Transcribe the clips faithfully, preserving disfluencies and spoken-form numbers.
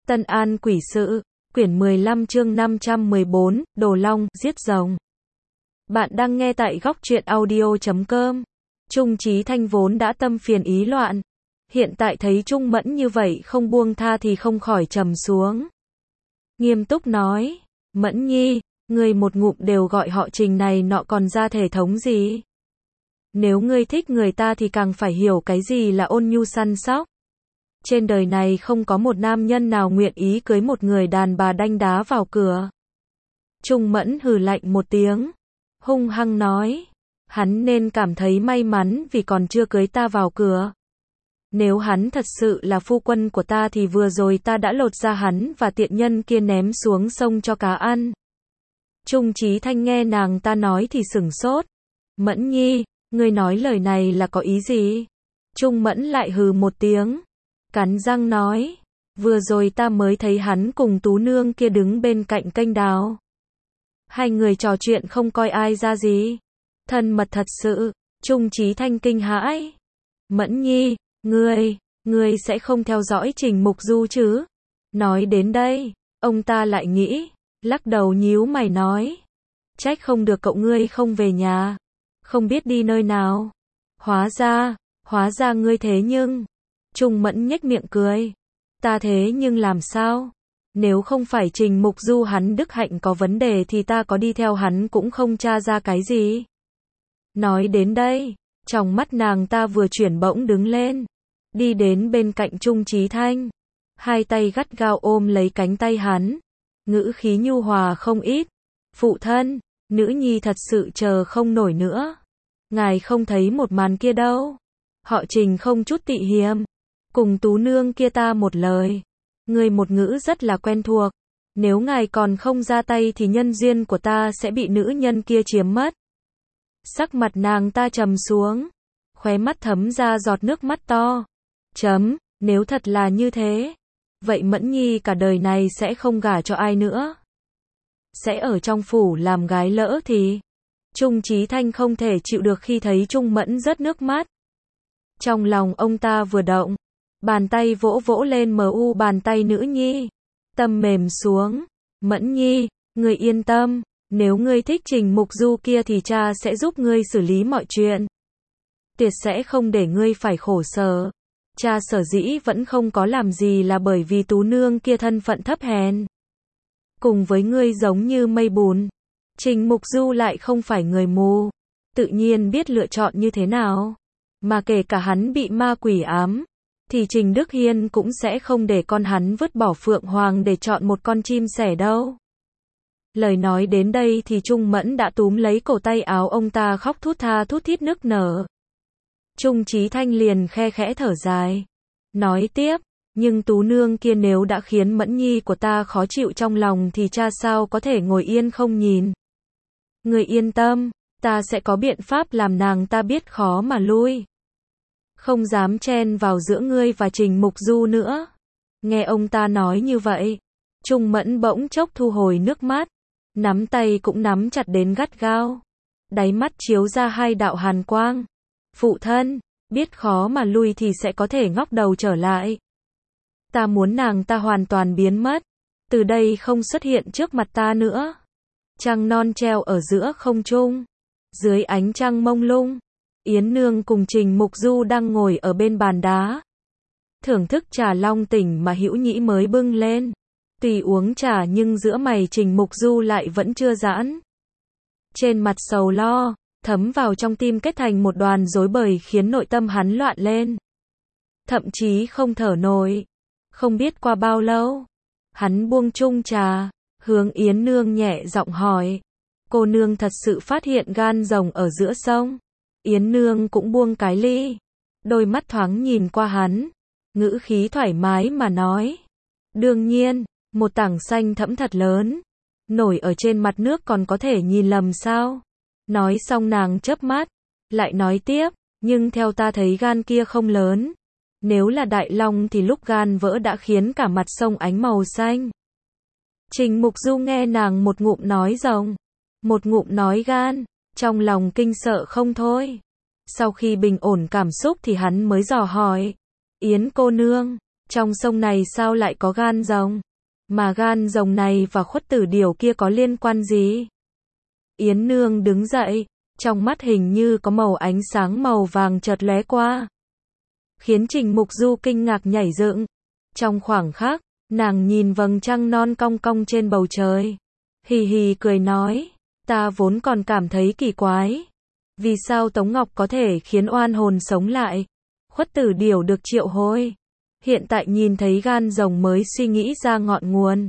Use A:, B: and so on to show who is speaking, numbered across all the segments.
A: Tân An Quỷ Sự, quyển mười lăm chương năm trăm mười bốn, Đồ Long, giết rồng. Bạn đang nghe tại góc truyện audio chấm com. Trung Chí Thanh vốn đã tâm phiền ý loạn. Hiện tại thấy Trung Mẫn như vậy không buông tha thì không khỏi trầm xuống. Nghiêm túc nói, Mẫn Nhi, ngươi một ngụm đều gọi họ Trình này nọ còn ra thể thống gì? Nếu ngươi thích người ta thì càng phải hiểu cái gì là ôn nhu săn sóc. Trên đời này không có một nam nhân nào nguyện ý cưới một người đàn bà đanh đá vào cửa. Trung Mẫn hừ lạnh một tiếng, hung hăng nói, hắn nên cảm thấy may mắn vì còn chưa cưới ta vào cửa. Nếu hắn thật sự là phu quân của ta thì vừa rồi ta đã lột ra hắn và tiện nhân kia ném xuống sông cho cá ăn. Trung Chí Thanh nghe nàng ta nói thì sửng sốt. Mẫn Nhi, ngươi nói lời này là có ý gì? Trung Mẫn lại hừ một tiếng, cắn răng nói, vừa rồi ta mới thấy hắn cùng Tú Nương kia đứng bên cạnh kênh đào. Hai người trò chuyện không coi ai ra gì. Thân mật thật sự. Trung Chí Thanh kinh hãi. Mẫn Nhi, ngươi, ngươi sẽ không theo dõi Trình Mục Du chứ? Nói đến đây, ông ta lại nghĩ, lắc đầu nhíu mày nói, trách không được cậu ngươi không về nhà, không biết đi nơi nào. Hóa ra, hóa ra ngươi thế nhưng... Trung Mẫn nhếch miệng cười. Ta thế nhưng làm sao? Nếu không phải Trình Mục Du hắn đức hạnh có vấn đề thì ta có đi theo hắn cũng không tra ra cái gì. Nói đến đây, trong mắt nàng ta vừa chuyển bỗng đứng lên, đi đến bên cạnh Trung Chí Thanh, hai tay gắt gao ôm lấy cánh tay hắn, ngữ khí nhu hòa không ít. Phụ thân, nữ nhi thật sự chờ không nổi nữa. Ngài không thấy một màn kia đâu. Họ Trình không chút tị hiềm, cùng Tú Nương kia ta một lời, người một ngữ rất là quen thuộc. Nếu ngài còn không ra tay thì nhân duyên của ta sẽ bị nữ nhân kia chiếm mất. Sắc mặt nàng ta trầm xuống, khóe mắt thấm ra giọt nước mắt to. Chấm, nếu thật là như thế, vậy Mẫn Nhi cả đời này sẽ không gả cho ai nữa. Sẽ ở trong phủ làm gái lỡ thì... Trung Chí Thanh không thể chịu được khi thấy Trung Mẫn rớt nước mắt. Trong lòng ông ta vừa động, bàn tay vỗ vỗ lên mờ u bàn tay nữ nhi, tâm mềm xuống. Mẫn Nhi, ngươi yên tâm, nếu ngươi thích Trình Mục Du kia thì cha sẽ giúp ngươi xử lý mọi chuyện. Tuyệt sẽ không để ngươi phải khổ sở. Cha sở dĩ vẫn không có làm gì là bởi vì Tú Nương kia thân phận thấp hèn, cùng với ngươi giống như mây bùn. Trình Mục Du lại không phải người mù, tự nhiên biết lựa chọn như thế nào. Mà kể cả hắn bị ma quỷ ám, thì Trình Đức Hiên cũng sẽ không để con hắn vứt bỏ Phượng Hoàng để chọn một con chim sẻ đâu. Lời nói đến đây thì Trung Mẫn đã túm lấy cổ tay áo ông ta khóc thút tha thút thít nức nở. Trung Chí Thanh liền khe khẽ thở dài, nói tiếp, nhưng Tú Nương kia nếu đã khiến Mẫn Nhi của ta khó chịu trong lòng thì cha sao có thể ngồi yên không nhìn. Người yên tâm, ta sẽ có biện pháp làm nàng ta biết khó mà lui. Không dám chen vào giữa ngươi và Trình Mục Du nữa. Nghe ông ta nói như vậy, Trung Mẫn bỗng chốc thu hồi nước mắt, nắm tay cũng nắm chặt đến gắt gao. Đáy mắt chiếu ra hai đạo hàn quang. Phụ thân, biết khó mà lui thì sẽ có thể ngóc đầu trở lại. Ta muốn nàng ta hoàn toàn biến mất, từ đây không xuất hiện trước mặt ta nữa. Trăng non treo ở giữa không trung, dưới ánh trăng mông lung, Yến Nương cùng Trình Mục Du đang ngồi ở bên bàn đá, thưởng thức trà long tỉnh mà Hữu Nhĩ mới bưng lên. Tùy uống trà nhưng giữa mày Trình Mục Du lại vẫn chưa giãn. Trên mặt sầu lo, thấm vào trong tim kết thành một đoàn rối bời khiến nội tâm hắn loạn lên. Thậm chí không thở nổi. Không biết qua bao lâu, hắn buông chung trà, hướng Yến Nương nhẹ giọng hỏi, cô nương thật sự phát hiện gan rồng ở giữa sông? Yến Nương cũng buông cái ly, đôi mắt thoáng nhìn qua hắn, ngữ khí thoải mái mà nói, đương nhiên, một tảng xanh thẫm thật lớn, nổi ở trên mặt nước còn có thể nhìn lầm sao? Nói xong nàng chớp mắt, lại nói tiếp, nhưng theo ta thấy gan kia không lớn. Nếu là đại long thì lúc gan vỡ đã khiến cả mặt sông ánh màu xanh. Trình Mục Du nghe nàng một ngụm nói rồng, một ngụm nói gan, trong lòng kinh sợ không thôi. Sau khi bình ổn cảm xúc thì hắn mới dò hỏi, Yến cô nương, Trong sông này sao lại có gan rồng? Mà gan rồng này và Khuất Tử Điểu kia có liên quan gì? Yến Nương đứng dậy, trong mắt hình như có màu ánh sáng màu vàng chợt lóe qua, khiến Trình Mục Du kinh ngạc nhảy dựng. Trong khoảng khắc, nàng nhìn vầng trăng non cong cong trên bầu trời, hì hì cười nói, ta vốn còn cảm thấy kỳ quái, vì sao Tống Ngọc có thể khiến oan hồn sống lại, Khuất Tử Điểu được triệu hồi, hiện tại nhìn thấy gan rồng mới suy nghĩ ra ngọn nguồn.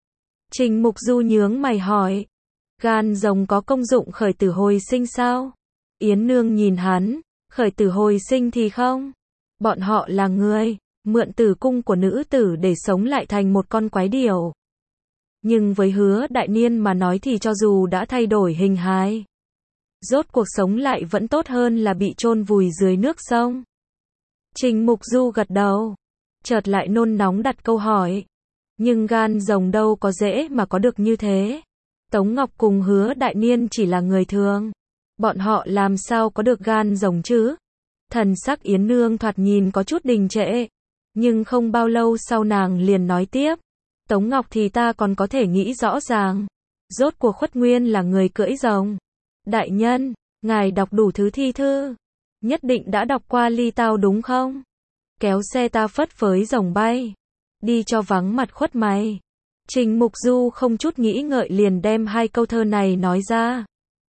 A: Trình Mục Du nhướng mày hỏi, gan rồng có công dụng khởi tử hồi sinh sao? Yến Nương nhìn hắn, khởi tử hồi sinh thì không. Bọn họ là người, mượn tử cung của nữ tử để sống lại thành một con quái điểu. Nhưng với Hứa Đại Niên mà nói thì cho dù đã thay đổi hình hài, rốt cuộc sống lại vẫn tốt hơn là bị chôn vùi dưới nước sông. Trình Mục Du gật đầu, chợt lại nôn nóng đặt câu hỏi, nhưng gan rồng đâu có dễ mà có được như thế. Tống Ngọc cùng Hứa Đại Niên chỉ là người thường, bọn họ làm sao có được gan rồng chứ? Thần sắc Yến Nương thoạt nhìn có chút đình trệ, nhưng không bao lâu sau nàng liền nói tiếp, Tống Ngọc thì ta còn có thể nghĩ rõ ràng, rốt cuộc Khuất Nguyên là người cưỡi rồng. Đại nhân, ngài đọc đủ thứ thi thư, nhất định đã đọc qua Ly Tao đúng không? Kéo xe ta phất phới rồng bay, đi cho vắng mặt Khuất mày. Trình Mục Du không chút nghĩ ngợi liền đem hai câu thơ này nói ra.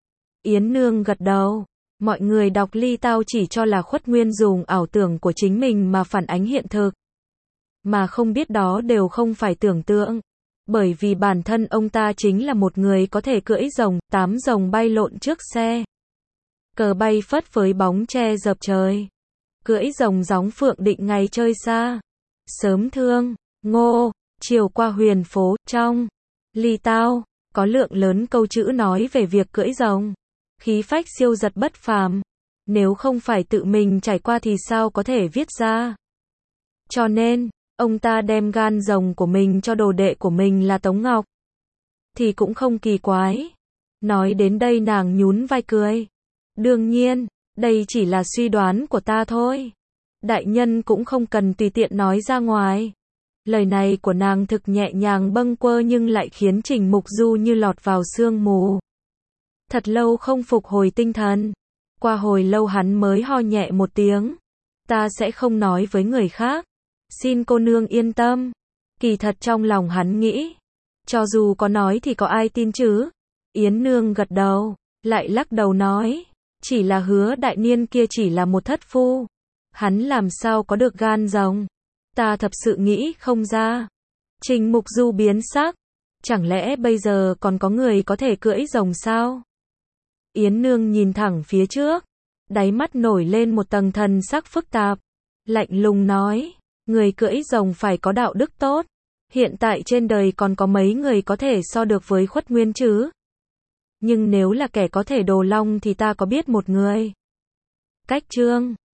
A: Yến Nương gật đầu, mọi người đọc Ly Tao chỉ cho là Khuất Nguyên dùng ảo tưởng của chính mình mà phản ánh hiện thực, mà không biết đó đều không phải tưởng tượng, bởi vì bản thân ông ta chính là một người có thể cưỡi rồng, tám rồng bay lộn trước xe, cờ bay phất phới bóng che dập trời, cưỡi rồng gióng phượng định ngày chơi xa, sớm thương, ngô, chiều qua huyền phố, trong Ly Tao, có lượng lớn câu chữ nói về việc cưỡi rồng, khí phách siêu giật bất phàm, nếu không phải tự mình trải qua thì sao có thể viết ra. Cho nên, ông ta đem gan rồng của mình cho đồ đệ của mình là Tống Ngọc, thì cũng không kỳ quái. Nói đến đây nàng nhún vai cười. Đương nhiên, đây chỉ là suy đoán của ta thôi. Đại nhân cũng không cần tùy tiện nói ra ngoài. Lời này của nàng thực nhẹ nhàng bâng quơ nhưng lại khiến Trình Mục Du như lọt vào sương mù. Thật lâu không phục hồi tinh thần. Qua hồi lâu hắn mới ho nhẹ một tiếng. Ta sẽ không nói với người khác. Xin cô nương yên tâm. Kỳ thật trong lòng hắn nghĩ, cho dù có nói thì có ai tin chứ? Yến Nương gật đầu, lại lắc đầu nói, chỉ là Hứa Đại Niên kia chỉ là một thất phu. Hắn làm sao có được gan rồng? Ta thật sự nghĩ không ra. Trình Mục Du biến sắc. Chẳng lẽ bây giờ còn có người có thể cưỡi rồng sao? Yến Nương nhìn thẳng phía trước, đáy mắt nổi lên một tầng thần sắc phức tạp, lạnh lùng nói, người cưỡi rồng phải có đạo đức tốt. Hiện tại trên đời còn có mấy người có thể so được với Khuất Nguyên chứ? Nhưng nếu là kẻ có thể đồ long thì ta có biết một người. Cách Trương